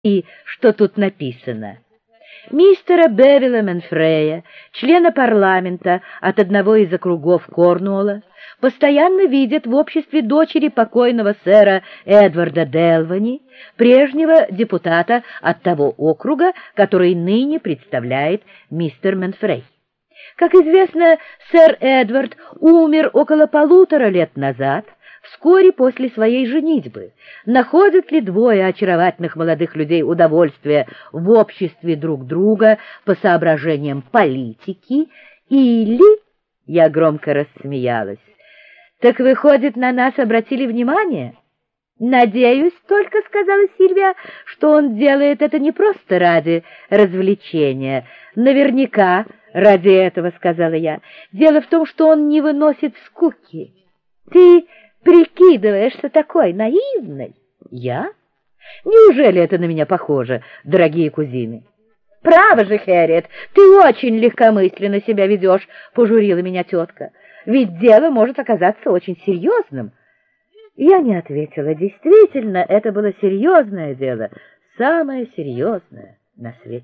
И что тут написано? Мистера Бевилла Менфрея, члена парламента от одного из округов Корнуолла, постоянно видят в обществе дочери покойного сэра Эдварда Делвани, прежнего депутата от того округа, который ныне представляет мистер Менфрей. Как известно, сэр Эдвард умер около 1,5 лет назад, вскоре после своей женитьбы. Находят ли двое очаровательных молодых людей удовольствие в обществе друг друга по соображениям политики или... Я громко рассмеялась. Так выходит, на нас обратили внимание? Надеюсь только, сказала Сильвия, что он делает это не просто ради развлечения. Наверняка ради этого, сказала я. Дело в том, что он не выносит скуки. Ты прикидываешься такой наивной? Я? Неужели это на меня похоже, дорогие кузины? Право же, Хэрриет, ты очень легкомысленно себя ведешь, пожурила меня тетка. Ведь дело может оказаться очень серьезным. Я не ответила. Действительно, это было серьезное дело, самое серьезное на свете.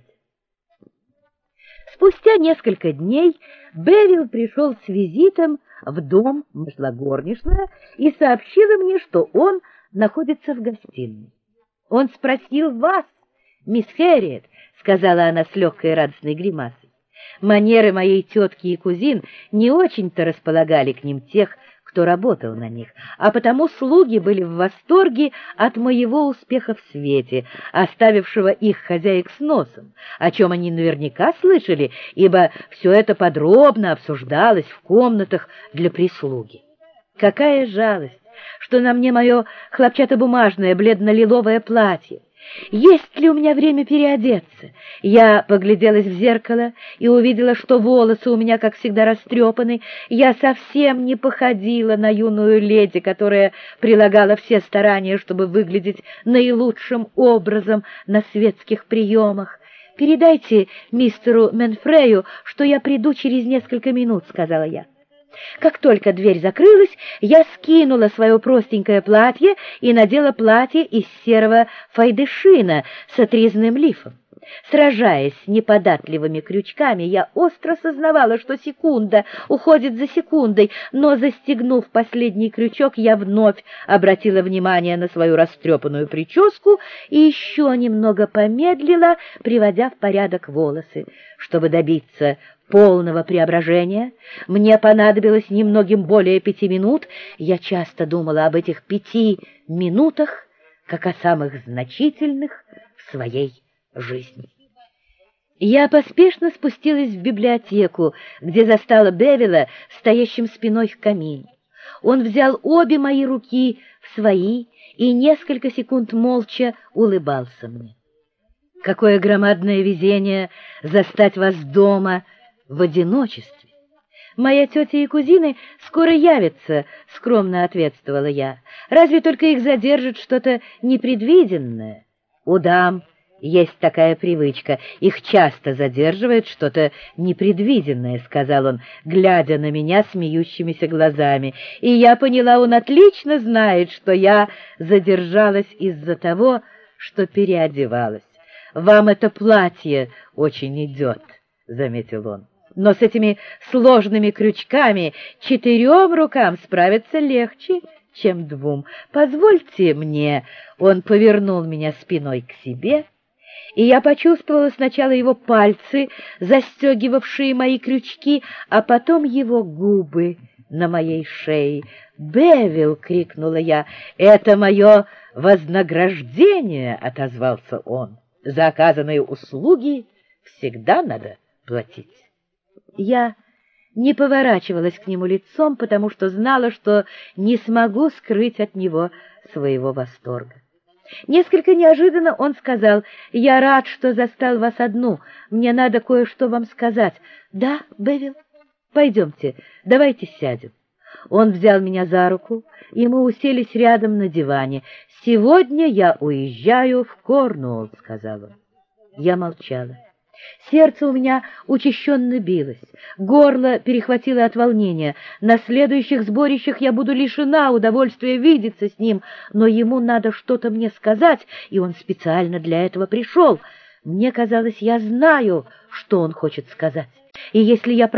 Спустя несколько дней Бевилл пришел с визитом в дом, вошла горничная и сообщила мне, что он находится в гостиной. Он спросил вас, мисс Хэрриет, сказала она с легкой радостной гримасой. Манеры моей тетки и кузин не очень-то располагали к ним тех, кто работал на них, а потому слуги были в восторге от моего успеха в свете, оставившего их хозяек с носом, о чем они наверняка слышали, ибо все это подробно обсуждалось в комнатах для прислуги. Какая жалость, что на мне мое хлопчатобумажное бледно-лиловое платье! Есть ли у меня время переодеться? Я погляделась в зеркало и увидела, что волосы у меня, как всегда, растрепаны. Я совсем не походила на юную леди, которая прилагала все старания, чтобы выглядеть наилучшим образом на светских приемах. «Передайте мистеру Менфрею, что я приду через несколько минут», — сказала я. Как только дверь закрылась, я скинула свое простенькое платье и надела платье из серого файдышина с отрезным лифом. Сражаясь с неподатливыми крючками, я остро сознавала, что секунда уходит за секундой, но, застегнув последний крючок, я вновь обратила внимание на свою растрепанную прическу и еще немного помедлила, приводя в порядок волосы. Чтобы добиться полного преображения, мне понадобилось немногим более 5 минут. Я часто думала об этих 5 минутах, как о самых значительных в своей жизни. Я поспешно спустилась в библиотеку, где застала Бевилла стоящим спиной к камину. Он взял обе мои руки в свои и несколько секунд молча улыбался мне. «Какое громадное везение застать вас дома в одиночестве! Моя тетя и кузины скоро явятся», — скромно ответствовала я. «Разве только их задержит что-то непредвиденное? У дам есть такая привычка, их часто задерживает что-то непредвиденное», — сказал он, глядя на меня смеющимися глазами. И я поняла, он отлично знает, что я задержалась из-за того, что переодевалась. «Вам это платье очень идет», — заметил он. «Но с этими сложными крючками 4 рукам справиться легче, чем 2. Позвольте мне». Он повернул меня спиной к себе, и я почувствовала сначала его пальцы, застегивавшие мои крючки, а потом его губы на моей шее. «Бевилл!» — крикнула я. «Это мое вознаграждение!» — отозвался он. «За оказанные услуги всегда надо платить». Я не поворачивалась к нему лицом, потому что знала, что не смогу скрыть от него своего восторга. Несколько неожиданно он сказал: «Я рад, что застал вас одну. Мне надо кое-что вам сказать». «Да, Бевилл? Пойдемте, давайте сядем». Он взял меня за руку, и мы уселись рядом на диване. «Сегодня я уезжаю в Корнуолл», — сказал он. Я молчала. Сердце у меня учащенно билось, горло перехватило от волнения. На следующих сборищах я буду лишена удовольствия видеться с ним, но ему надо что-то мне сказать, и он специально для этого пришел. Мне казалось, я знаю, что он хочет сказать, и если я